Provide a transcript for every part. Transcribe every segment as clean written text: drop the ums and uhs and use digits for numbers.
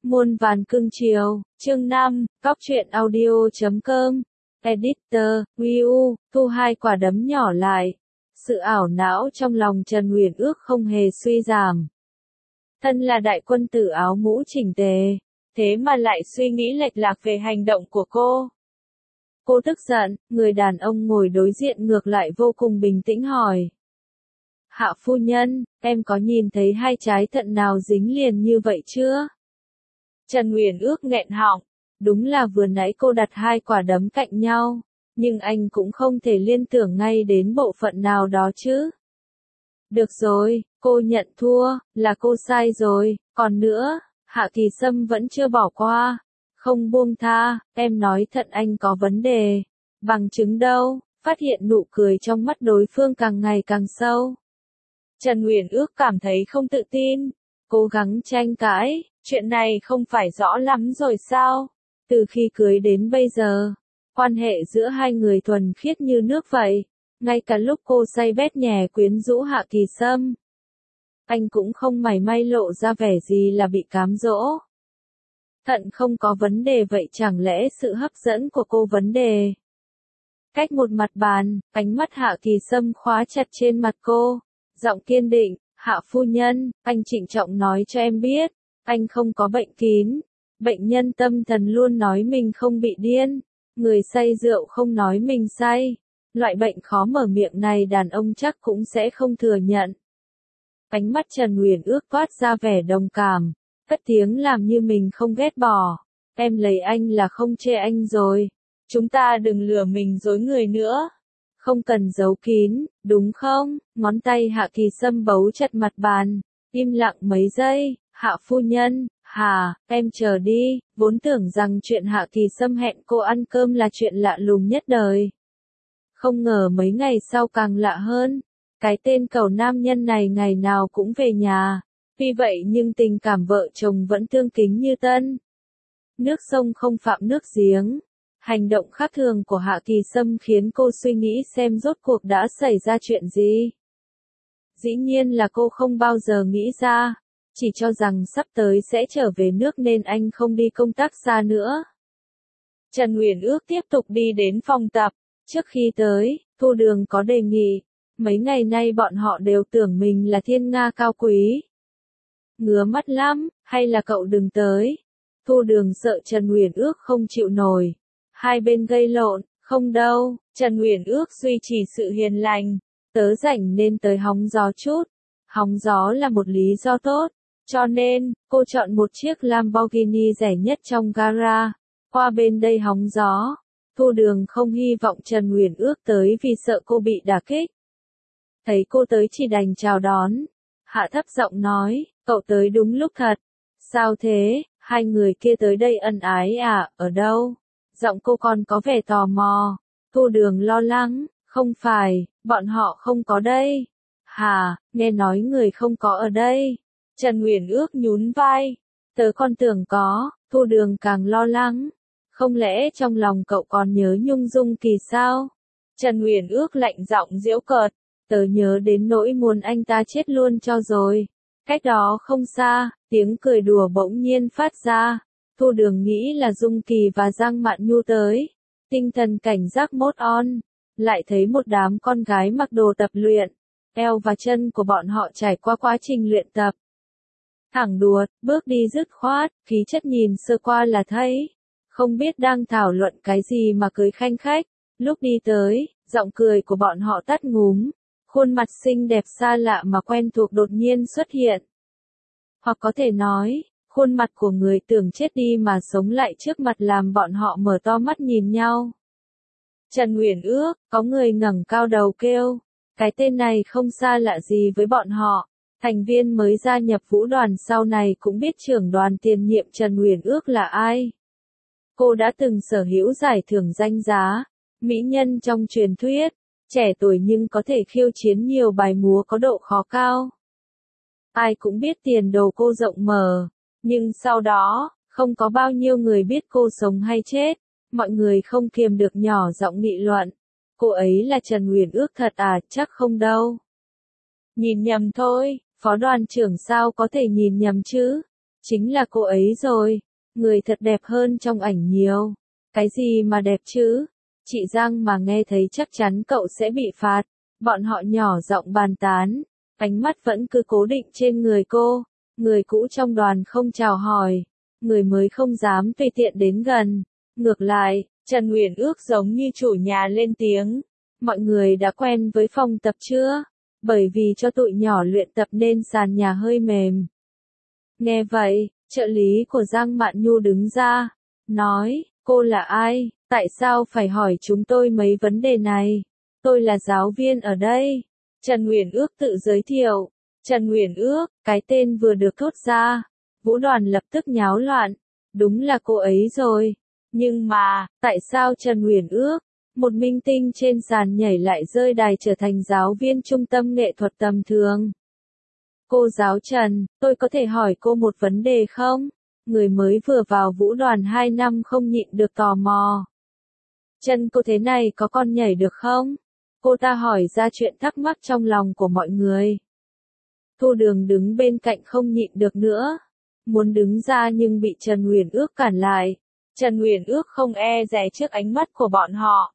Muôn vàn cưng chiều, chương 5, Góc truyện audio.com, Editor, Wiu, thu hai quả đấm nhỏ lại. Sự ảo não trong lòng Trần Uyển Ước không hề suy giảm. Thân là đại quân tử áo mũ chỉnh tề, thế mà lại suy nghĩ lệch lạc về hành động của cô. Cô tức giận, người đàn ông ngồi đối diện ngược lại vô cùng bình tĩnh hỏi. Hạ phu nhân, em có nhìn thấy hai trái thận nào dính liền như vậy chưa? Trần Uyển Ước nghẹn họng, đúng là vừa nãy cô đặt hai quả đấm cạnh nhau, nhưng anh cũng không thể liên tưởng ngay đến bộ phận nào đó chứ. Được rồi, cô nhận thua, là cô sai rồi, còn nữa, Hạ Kỳ Sâm vẫn chưa bỏ qua, không buông tha, em nói thận anh có vấn đề, bằng chứng đâu, phát hiện nụ cười trong mắt đối phương càng ngày càng sâu. Trần Uyển Ước cảm thấy không tự tin, cố gắng tranh cãi, chuyện này không phải rõ lắm rồi sao? Từ khi cưới đến bây giờ, quan hệ giữa hai người thuần khiết như nước vậy, ngay cả lúc cô say bét nhè quyến rũ Hạ Kỳ Sâm, anh cũng không mảy may lộ ra vẻ gì là bị cám dỗ. Thận không có vấn đề vậy chẳng lẽ sự hấp dẫn của cô vấn đề? Cách một mặt bàn, ánh mắt Hạ Kỳ Sâm khóa chặt trên mặt cô, giọng kiên định, Hạ phu nhân, anh trịnh trọng nói cho em biết, anh không có bệnh kín. Bệnh nhân tâm thần luôn nói mình không bị điên, người say rượu không nói mình say. Loại bệnh khó mở miệng này đàn ông chắc cũng sẽ không thừa nhận. Ánh mắt Trần Uyển Ước toát ra vẻ đồng cảm, cất tiếng làm như mình không ghét bỏ. Em lấy anh là không chê anh rồi. Chúng ta đừng lừa mình dối người nữa. Không cần giấu kín, đúng không? Ngón tay Hạ Kỳ Sâm bấu chặt mặt bàn, im lặng mấy giây. Hạ phu nhân, em chờ đi, vốn tưởng rằng chuyện Hạ Kỳ Sâm hẹn cô ăn cơm là chuyện lạ lùng nhất đời. Không ngờ mấy ngày sau càng lạ hơn, cái tên cẩu nam nhân này ngày nào cũng về nhà, vì vậy nhưng tình cảm vợ chồng vẫn tương kính như tân. Nước sông không phạm nước giếng, hành động khác thường của Hạ Kỳ Sâm khiến cô suy nghĩ xem rốt cuộc đã xảy ra chuyện gì. Dĩ nhiên là cô không bao giờ nghĩ ra. Chỉ cho rằng sắp tới sẽ trở về nước nên anh không đi công tác xa nữa. Trần Uyển Ước tiếp tục đi đến phòng tập. Trước khi tới, Thu Đường có đề nghị. Mấy ngày nay bọn họ đều tưởng mình là thiên nga cao quý. Ngứa mắt lắm, hay là cậu đừng tới. Thu Đường sợ Trần Uyển Ước không chịu nổi. Hai bên gây lộn, không đâu. Trần Uyển Ước duy trì sự hiền lành. Tớ rảnh nên tới hóng gió chút. Hóng gió là một lý do tốt. Cho nên, cô chọn một chiếc Lamborghini rẻ nhất trong gara, qua bên đây hóng gió. Thu Đường không hy vọng Trần Uyển Ước tới vì sợ cô bị đả kích. Thấy cô tới chỉ đành chào đón. Hạ thấp giọng nói, cậu tới đúng lúc thật. Sao thế, hai người kia tới đây ân ái à, ở đâu? Giọng cô còn có vẻ tò mò. Thu Đường lo lắng, không phải, bọn họ không có đây. Nghe nói người không có ở đây. Trần Uyển Ước nhún vai, tớ còn tưởng có. Thu Đường càng lo lắng, không lẽ trong lòng cậu còn nhớ Nhung Dung Kỳ sao? Trần Uyển Ước lạnh giọng giễu cợt, tớ nhớ đến nỗi muốn anh ta chết luôn cho rồi. Cách đó không xa, tiếng cười đùa bỗng nhiên phát ra. Thu Đường nghĩ là Dung Kỳ và Giang Mạn Nhu tới, tinh thần cảnh giác mode on, lại thấy một đám con gái mặc đồ tập luyện, eo và chân của bọn họ trải qua quá trình luyện tập. Thẳng đuột, bước đi dứt khoát, khí chất nhìn sơ qua là thấy. Không biết đang thảo luận cái gì mà cười khanh khách. Lúc đi tới, giọng cười của bọn họ tắt ngúm. Khuôn mặt xinh đẹp xa lạ mà quen thuộc đột nhiên xuất hiện. Hoặc có thể nói, khuôn mặt của người tưởng chết đi mà sống lại trước mặt làm bọn họ mở to mắt nhìn nhau. Trần Uyển Ước, có người ngẩng cao đầu kêu. Cái tên này không xa lạ gì với bọn họ. Thành viên mới gia nhập vũ đoàn sau này cũng biết trưởng đoàn tiền nhiệm Trần Uyển Ước là ai. Cô đã từng sở hữu giải thưởng danh giá, mỹ nhân trong truyền thuyết, trẻ tuổi nhưng có thể khiêu chiến nhiều bài múa có độ khó cao. Ai cũng biết tiền đồ cô rộng mở, nhưng sau đó, không có bao nhiêu người biết cô sống hay chết, mọi người không kiềm được nhỏ giọng nghị luận. Cô ấy là Trần Uyển Ước thật à, chắc không đâu. Nhìn nhầm thôi. Phó đoàn trưởng sao có thể nhìn nhầm chứ? Chính là cô ấy rồi. Người thật đẹp hơn trong ảnh nhiều. Cái gì mà đẹp chứ? Chị Giang mà nghe thấy chắc chắn cậu sẽ bị phạt. Bọn họ nhỏ giọng bàn tán. Ánh mắt vẫn cứ cố định trên người cô. Người cũ trong đoàn không chào hỏi. Người mới không dám tùy tiện đến gần. Ngược lại, Trần Uyển Ước giống như chủ nhà lên tiếng. Mọi người đã quen với phòng tập chưa? Bởi vì cho tụi nhỏ luyện tập nên sàn nhà hơi mềm. Nghe vậy, trợ lý của Giang Mạn Nhu đứng ra, nói, cô là ai, tại sao phải hỏi chúng tôi mấy vấn đề này? Tôi là giáo viên ở đây. Trần Uyển Ước tự giới thiệu. Trần Uyển Ước, cái tên vừa được thốt ra. Vũ đoàn lập tức nháo loạn. Đúng là cô ấy rồi. Nhưng mà, tại sao Trần Uyển Ước, một minh tinh trên sàn nhảy lại rơi đài trở thành giáo viên trung tâm nghệ thuật tầm thường? Cô giáo Trần, tôi có thể hỏi cô một vấn đề không? Người mới vừa vào vũ đoàn 2 năm không nhịn được tò mò. Chân cô thế này có con nhảy được không? Cô ta hỏi ra chuyện thắc mắc trong lòng của mọi người. Thu Đường đứng bên cạnh không nhịn được nữa. Muốn đứng ra nhưng bị Trần Uyển Ước cản lại. Trần Uyển Ước không e dè trước ánh mắt của bọn họ.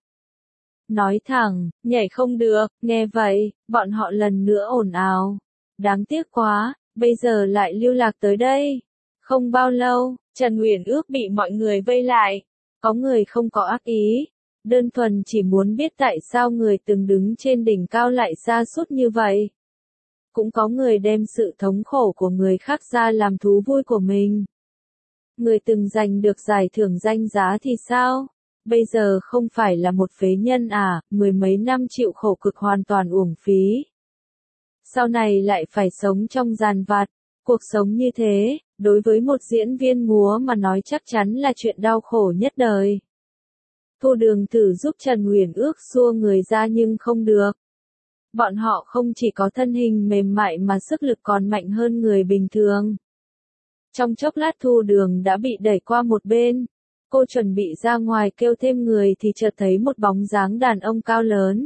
Nói thẳng, nhảy không được, nghe vậy, bọn họ lần nữa ồn ào. Đáng tiếc quá, bây giờ lại lưu lạc tới đây. Không bao lâu, Trần Uyển Ước bị mọi người vây lại. Có người không có ác ý. Đơn thuần chỉ muốn biết tại sao người từng đứng trên đỉnh cao lại sa sút như vậy. Cũng có người đem sự thống khổ của người khác ra làm thú vui của mình. Người từng giành được giải thưởng danh giá thì sao? Bây giờ không phải là một phế nhân à, mười mấy năm chịu khổ cực hoàn toàn uổng phí. Sau này lại phải sống trong giàn vặt. Cuộc sống như thế, đối với một diễn viên múa mà nói chắc chắn là chuyện đau khổ nhất đời. Thu Đường thử giúp Trần Uyển Ước xua người ra nhưng không được. Bọn họ không chỉ có thân hình mềm mại mà sức lực còn mạnh hơn người bình thường. Trong chốc lát Thu Đường đã bị đẩy qua một bên. Cô chuẩn bị ra ngoài kêu thêm người thì chợt thấy một bóng dáng đàn ông cao lớn.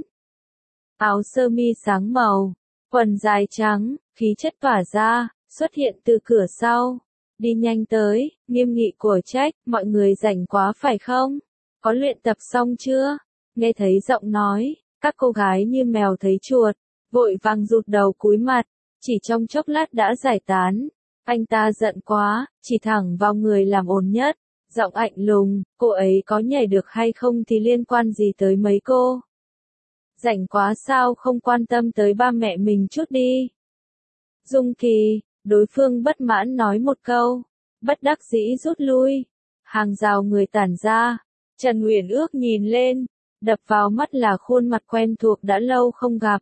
Áo sơ mi sáng màu, quần dài trắng, khí chất tỏa ra, xuất hiện từ cửa sau. Đi nhanh tới, nghiêm nghị của trách, mọi người rảnh quá phải không? Có luyện tập xong chưa? Nghe thấy giọng nói, các cô gái như mèo thấy chuột, vội vàng rụt đầu cúi mặt, chỉ trong chốc lát đã giải tán. Anh ta giận quá, chỉ thẳng vào người làm ồn nhất, giọng lạnh lùng, cô ấy có nhảy được hay không thì liên quan gì tới mấy cô? Rảnh quá sao không quan tâm tới ba mẹ mình chút đi? Dung Kỳ, đối phương bất mãn nói một câu, bất đắc dĩ rút lui. Hàng rào người tản ra, Trần Uyển Ước nhìn lên, đập vào mắt là khuôn mặt quen thuộc đã lâu không gặp.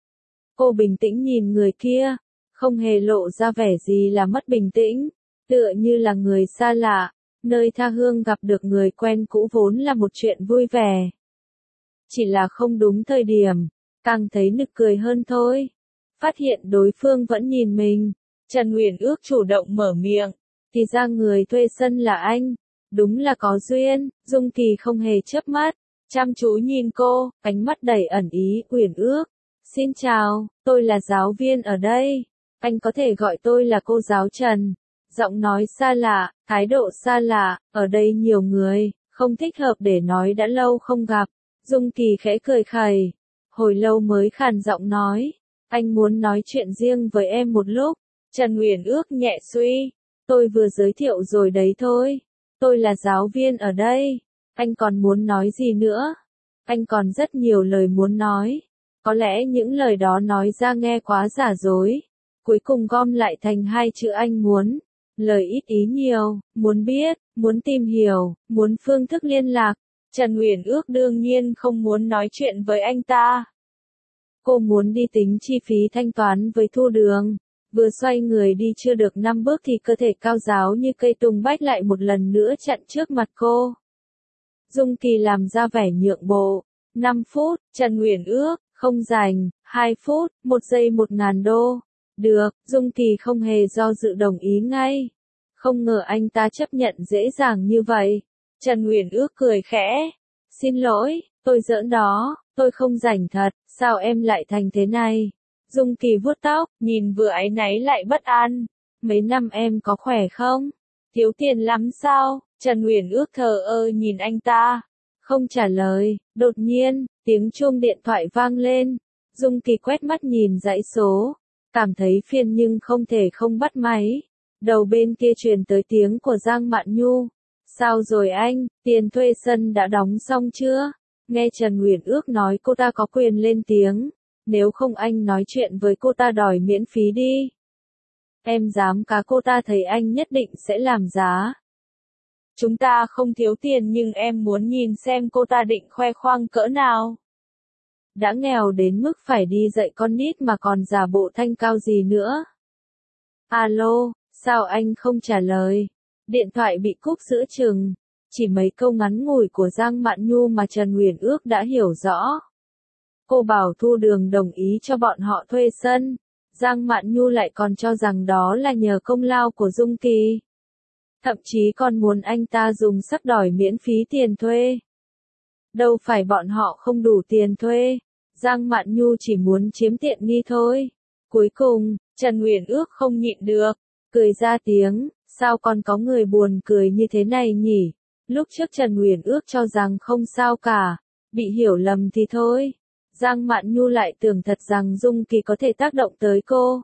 Cô bình tĩnh nhìn người kia, không hề lộ ra vẻ gì là mất bình tĩnh, tựa như là người xa lạ, nơi tha hương gặp được người quen cũ vốn là một chuyện vui vẻ. Chỉ là không đúng thời điểm, càng thấy nực cười hơn thôi. Phát hiện đối phương vẫn nhìn mình, Trần Uyển Ước chủ động mở miệng, thì ra người thuê sân là anh. Đúng là có duyên. Dung Kỳ không hề chớp mắt, chăm chú nhìn cô, ánh mắt đầy ẩn ý. Uyển Ước, xin chào, tôi là giáo viên ở đây. Anh có thể gọi tôi là cô giáo Trần. Giọng nói xa lạ, thái độ xa lạ, ở đây nhiều người, không thích hợp để nói đã lâu không gặp. Dung Kỳ khẽ cười khẩy, hồi lâu mới khàn giọng nói, anh muốn nói chuyện riêng với em một lúc. Trần Uyển Ước nhẹ suy, tôi vừa giới thiệu rồi đấy thôi. Tôi là giáo viên ở đây. Anh còn muốn nói gì nữa? Anh còn rất nhiều lời muốn nói. Có lẽ những lời đó nói ra nghe quá giả dối. Cuối cùng gom lại thành hai chữ anh muốn. Lời ít ý nhiều, muốn biết, muốn tìm hiểu, muốn phương thức liên lạc. Trần Uyển Ước đương nhiên không muốn nói chuyện với anh ta. Cô muốn đi tính chi phí thanh toán với Thu Đường. Vừa xoay người đi chưa được 5 bước thì cơ thể cao ráo như cây tùng bách lại một lần nữa chặn trước mặt cô. Dung Kỳ làm ra vẻ nhượng bộ. 5 phút, Trần Uyển Ước, không rảnh. 2 phút, 1 giây 1.000 đô. Được, Dung Kỳ không hề do dự đồng ý ngay. Không ngờ anh ta chấp nhận dễ dàng như vậy. Trần Uyển Ước cười khẽ. Xin lỗi, tôi giỡn đó, tôi không rảnh thật, sao em lại thành thế này? Dung Kỳ vuốt tóc, nhìn vừa áy náy lại bất an. Mấy năm em có khỏe không? Thiếu tiền lắm sao? Trần Uyển Ước thờ ơ nhìn anh ta, không trả lời. Đột nhiên, tiếng chuông điện thoại vang lên. Dung Kỳ quét mắt nhìn dãy số, cảm thấy phiền nhưng không thể không bắt máy. Đầu bên kia truyền tới tiếng của Giang Mạn Nhu. Sao rồi anh, tiền thuê sân đã đóng xong chưa? Nghe Trần Uyển Ước nói cô ta có quyền lên tiếng. Nếu không anh nói chuyện với cô ta đòi miễn phí đi. Em dám cá cô ta thấy anh nhất định sẽ làm giá. Chúng ta không thiếu tiền nhưng em muốn nhìn xem cô ta định khoe khoang cỡ nào. Đã nghèo đến mức phải đi dạy con nít mà còn giả bộ thanh cao gì nữa. Alo, sao anh không trả lời? Điện thoại bị cúp giữa chừng. Chỉ mấy câu ngắn ngủi của Giang Mạn Nhu mà Trần Uyển Ước đã hiểu rõ. Cô bảo Thu Đường đồng ý cho bọn họ thuê sân. Giang Mạn Nhu lại còn cho rằng đó là nhờ công lao của Dung Kỳ. Thậm chí còn muốn anh ta dùng sắc đòi miễn phí tiền thuê. Đâu phải bọn họ không đủ tiền thuê. Giang Mạn Nhu chỉ muốn chiếm tiện nghi thôi. Cuối cùng, Trần Uyển Ước không nhịn được, cười ra tiếng, sao còn có người buồn cười như thế này nhỉ? Lúc trước Trần Uyển Ước cho rằng không sao cả, bị hiểu lầm thì thôi. Giang Mạn Nhu lại tưởng thật rằng Dung Kỳ có thể tác động tới cô.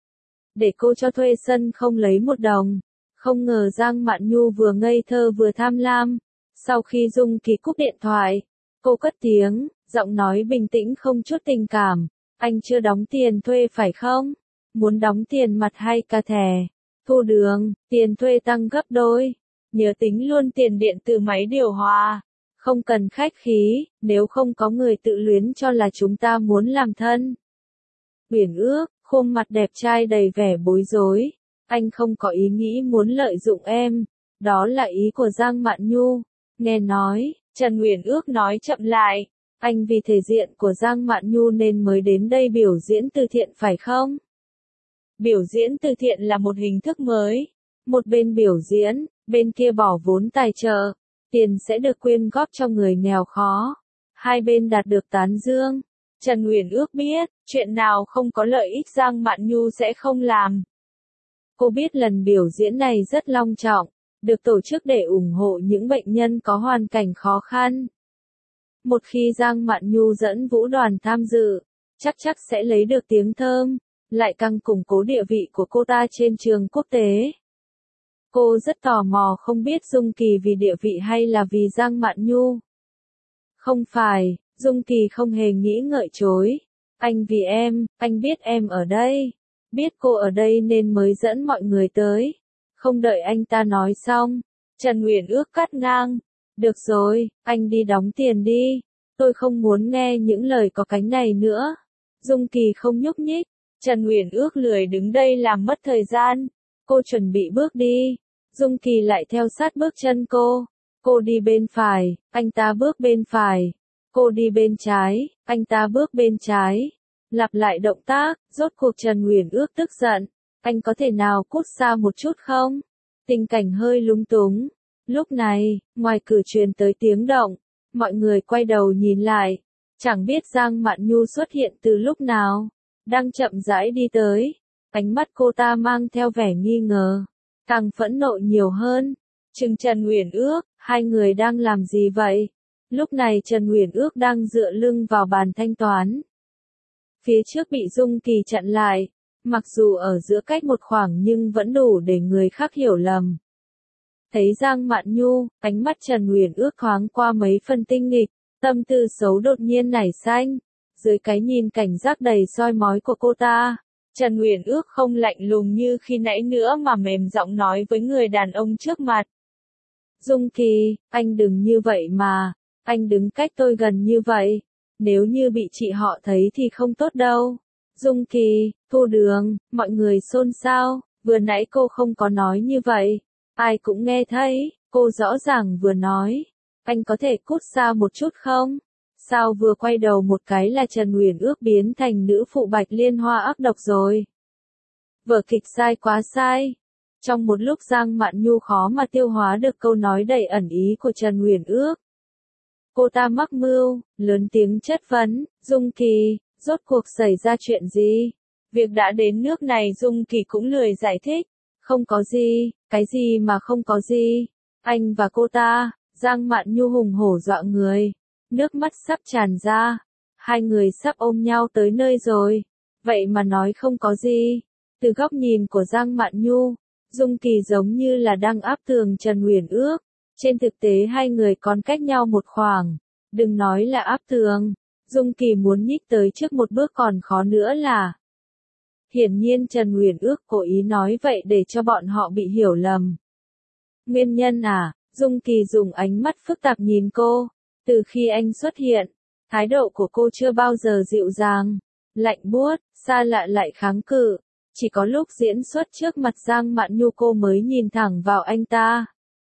Để cô cho thuê sân không lấy một đồng. Không ngờ Giang Mạn Nhu vừa ngây thơ vừa tham lam. Sau khi Dung Kỳ cúp điện thoại, cô cất tiếng, giọng nói bình tĩnh không chút tình cảm. Anh chưa đóng tiền thuê phải không? Muốn đóng tiền mặt hay cả thẻ? Thu Đường, tiền thuê tăng gấp đôi. Nhớ tính luôn tiền điện từ máy điều hòa. Không cần khách khí, nếu không có người tự luyến cho là chúng ta muốn làm thân. Uyển Ước, khuôn mặt đẹp trai đầy vẻ bối rối. Anh không có ý nghĩ muốn lợi dụng em. Đó là ý của Giang Mạn Nhu. Nghe nói, Trần Uyển Ước nói chậm lại. Anh vì thể diện của Giang Mạn Nhu nên mới đến đây biểu diễn từ thiện phải không? Biểu diễn từ thiện là một hình thức mới. Một bên biểu diễn, bên kia bỏ vốn tài trợ. Tiền sẽ được quyên góp cho người nghèo khó. Hai bên đạt được tán dương. Trần Uyển Ước biết, chuyện nào không có lợi ích Giang Mạn Nhu sẽ không làm. Cô biết lần biểu diễn này rất long trọng, được tổ chức để ủng hộ những bệnh nhân có hoàn cảnh khó khăn. Một khi Giang Mạn Nhu dẫn vũ đoàn tham dự, chắc sẽ lấy được tiếng thơm, lại càng củng cố địa vị của cô ta trên trường quốc tế. Cô rất tò mò không biết Dung Kỳ vì địa vị hay là vì Giang Mạn Nhu. Không phải, Dung Kỳ không hề nghĩ ngợi chối. Anh vì em, anh biết em ở đây. Biết cô ở đây nên mới dẫn mọi người tới. Không đợi anh ta nói xong, Trần Uyển Ước cắt ngang. Được rồi, anh đi đóng tiền đi. Tôi không muốn nghe những lời có cánh này nữa. Dung Kỳ không nhúc nhích. Trần Uyển Ước lười đứng đây làm mất thời gian. Cô chuẩn bị bước đi. Dung Kỳ lại theo sát bước chân cô. Cô đi bên phải, anh ta bước bên phải. Cô đi bên trái, anh ta bước bên trái. Lặp lại động tác, rốt cuộc Trần Uyển Ước tức giận. Anh có thể nào cút xa một chút không? Tình cảnh hơi lúng túng. Lúc này, ngoài cửa truyền tới tiếng động. Mọi người quay đầu nhìn lại. Chẳng biết Giang Mạn Nhu xuất hiện từ lúc nào. Đang chậm rãi đi tới. Ánh mắt cô ta mang theo vẻ nghi ngờ. Càng phẫn nộ nhiều hơn. Trừng Trần Uyển Ước, hai người đang làm gì vậy? Lúc này Trần Uyển Ước đang dựa lưng vào bàn thanh toán. Phía trước bị Dung Kỳ chặn lại. Mặc dù ở giữa cách một khoảng nhưng vẫn đủ để người khác hiểu lầm. Thấy Giang Mạn Nhu, ánh mắt Trần Uyển Ước thoáng qua mấy phần tinh nghịch, tâm tư xấu đột nhiên nảy sinh. Dưới cái nhìn cảnh giác đầy soi mói của cô ta, Trần Uyển Ước không lạnh lùng như khi nãy nữa mà mềm giọng nói với người đàn ông trước mặt. Dung Kỳ, anh đừng như vậy mà, anh đứng cách tôi gần như vậy. Nếu như bị chị họ thấy thì không tốt đâu. Dung Kỳ, Thu Đường, mọi người xôn xao, vừa nãy cô không có nói như vậy. Ai cũng nghe thấy, cô rõ ràng vừa nói. Anh có thể cút xa một chút không? Sao vừa quay đầu một cái là Trần Uyển Ước biến thành nữ phụ Bạch Liên Hoa ác độc rồi. Vở kịch sai quá sai. Trong một lúc Giang Mạn Nhu khó mà tiêu hóa được câu nói đầy ẩn ý của Trần Uyển Ước. Cô ta mắc mưu, lớn tiếng chất vấn, Dung Kỳ, rốt cuộc xảy ra chuyện gì? Việc đã đến nước này Dung Kỳ cũng lười giải thích. Không có gì, cái gì mà không có gì. Anh và cô ta, Giang Mạn Nhu hùng hổ dọa người. Nước mắt sắp tràn ra. Hai người sắp ôm nhau tới nơi rồi. Vậy mà nói không có gì. Từ góc nhìn của Giang Mạn Nhu, Dung Kỳ giống như là đang áp tường Trần Uyển Ước. Trên thực tế hai người còn cách nhau một khoảng. Đừng nói là áp tường. Dung Kỳ muốn nhích tới trước một bước còn khó nữa là. Hiển nhiên Trần Uyển Ước cố ý nói vậy để cho bọn họ bị hiểu lầm. Nguyên nhân à? Dung Kỳ dùng ánh mắt phức tạp nhìn cô. Từ khi anh xuất hiện, thái độ của cô chưa bao giờ dịu dàng, lạnh buốt, xa lạ lại kháng cự. Chỉ có lúc diễn xuất trước mặt Giang Mạn Nhu cô mới nhìn thẳng vào anh ta.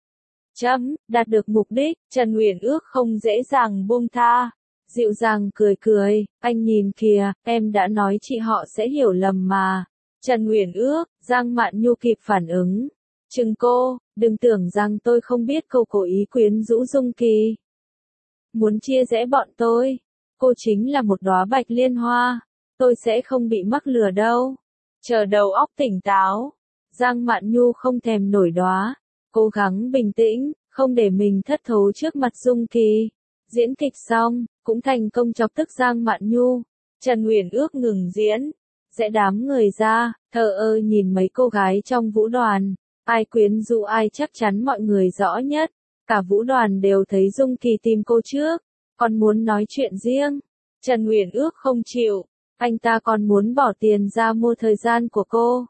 Đạt được mục đích, Trần Uyển Ước không dễ dàng buông tha. Dịu dàng cười cười, anh nhìn kìa, em đã nói chị họ sẽ hiểu lầm mà. Trần Uyển Ước, Giang Mạn Nhu kịp phản ứng. Chừng cô, đừng tưởng rằng tôi không biết cô cố ý quyến rũ Dung Kỳ. Muốn chia rẽ bọn tôi. Cô chính là một đóa bạch liên hoa. Tôi sẽ không bị mắc lừa đâu. Chờ đầu óc tỉnh táo. Giang Mạn Nhu không thèm nổi đóa. Cố gắng bình tĩnh, không để mình thất thố trước mặt Dung Kỳ. Diễn kịch xong, cũng thành công chọc tức Giang Mạn Nhu. Trần Uyển Ước ngừng diễn, rẽ đám người ra, thờ ơ nhìn mấy cô gái trong vũ đoàn. Ai quyến rũ ai chắc chắn mọi người rõ nhất. Cả vũ đoàn đều thấy Dung Kỳ tìm cô trước, còn muốn nói chuyện riêng. Trần Uyển Ước không chịu, anh ta còn muốn bỏ tiền ra mua thời gian của cô.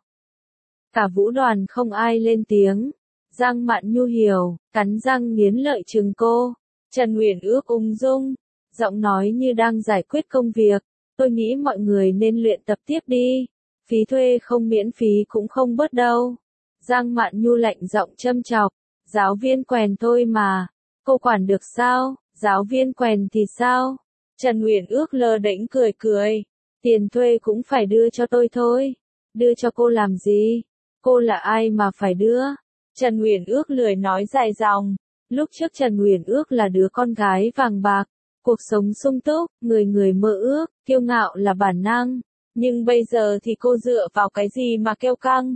Cả vũ đoàn không ai lên tiếng. Giang Mạn Nhu hiểu, cắn răng nghiến lợi trừng cô. Trần Uyển Ước ung dung, giọng nói như đang giải quyết công việc. Tôi nghĩ mọi người nên luyện tập tiếp đi. Phí thuê không miễn phí cũng không bớt đâu. Giang Mạn Nhu lạnh giọng châm chọc. Giáo viên quèn thôi mà. Cô quản được sao? Giáo viên quèn thì sao? Trần Uyển Ước lơ đễnh cười cười. Tiền thuê cũng phải đưa cho tôi thôi. Đưa cho cô làm gì? Cô là ai mà phải đưa? Trần Uyển Ước lười nói dài dòng. Lúc trước Trần Uyển Ước là đứa con gái vàng bạc, cuộc sống sung túc, người người mơ ước, kiêu ngạo là bản năng. Nhưng bây giờ thì cô dựa vào cái gì mà kêu căng?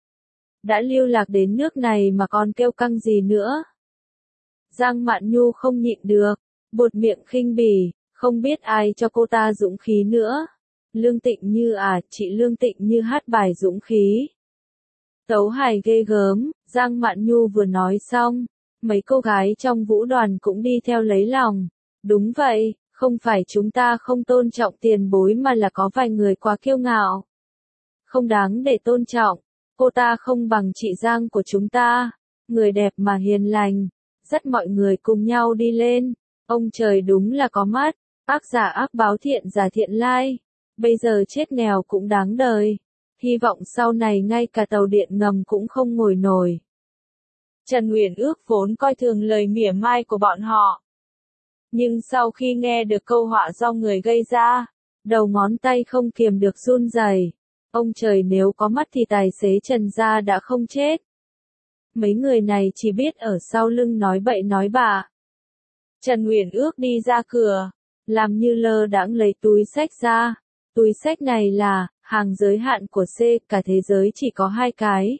Đã lưu lạc đến nước này mà còn kêu căng gì nữa? Giang Mạn Nhu không nhịn được, buột miệng khinh bỉ, không biết ai cho cô ta dũng khí nữa. Lương Tịnh Như à, chị Lương Tịnh Như hát bài dũng khí. Tấu hài ghê gớm, Giang Mạn Nhu vừa nói xong, mấy cô gái trong vũ đoàn cũng đi theo lấy lòng. Đúng vậy, không phải chúng ta không tôn trọng tiền bối mà là có vài người quá kiêu ngạo. Không đáng để tôn trọng, cô ta không bằng chị Giang của chúng ta. Người đẹp mà hiền lành, dắt mọi người cùng nhau đi lên. Ông trời đúng là có mắt, ác giả ác báo thiện giả thiện lai. Bây giờ chết nghèo cũng đáng đời. Hy vọng sau này ngay cả tàu điện ngầm cũng không ngồi nổi. Trần Uyển Ước vốn coi thường lời mỉa mai của bọn họ. Nhưng sau khi nghe được câu họa do người gây ra, đầu ngón tay không kiềm được run rẩy. Ông trời nếu có mắt thì tài xế Trần gia đã không chết. Mấy người này chỉ biết ở sau lưng nói bậy nói bạ. Trần Uyển Ước đi ra cửa, làm như lơ đãng lấy túi xách ra. Túi xách này là hàng giới hạn của C, cả thế giới chỉ có 2 cái.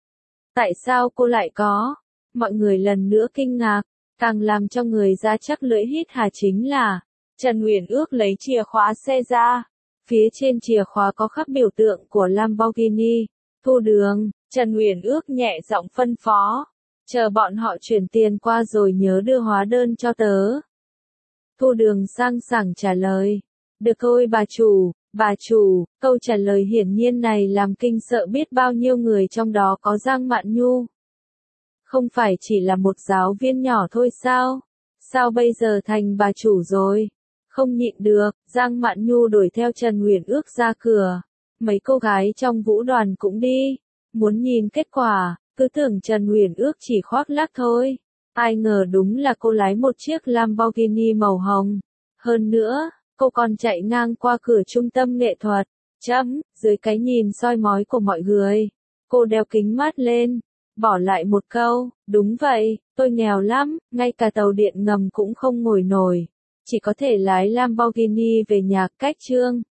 Tại sao cô lại có? Mọi người lần nữa kinh ngạc, càng làm cho người ra chắc lưỡi hít hà chính là Trần Uyển Ước lấy chìa khóa xe ra. Phía trên chìa khóa có khắc biểu tượng của Lamborghini. Thu Đường, Trần Uyển Ước nhẹ giọng phân phó. Chờ bọn họ chuyển tiền qua rồi nhớ đưa hóa đơn cho tớ. Thu Đường sang sảng trả lời. Được thôi bà chủ, câu trả lời hiển nhiên này làm kinh sợ biết bao nhiêu người trong đó có Giang Mạn Nhu. Không phải chỉ là một giáo viên nhỏ thôi sao? Sao bây giờ thành bà chủ rồi? Không nhịn được, Giang Mạn Nhu đuổi theo Trần Uyển Ước ra cửa. Mấy cô gái trong vũ đoàn cũng đi. Muốn nhìn kết quả, cứ tưởng Trần Uyển Ước chỉ khoác lác thôi. Ai ngờ đúng là cô lái một chiếc Lamborghini màu hồng. Hơn nữa, cô còn chạy ngang qua cửa trung tâm nghệ thuật. Dưới cái nhìn soi mói của mọi người, cô đeo kính mát lên, bỏ lại một câu, đúng vậy, tôi nghèo lắm, ngay cả tàu điện ngầm cũng không ngồi nổi. Chỉ có thể lái Lamborghini về nhà cách Trương.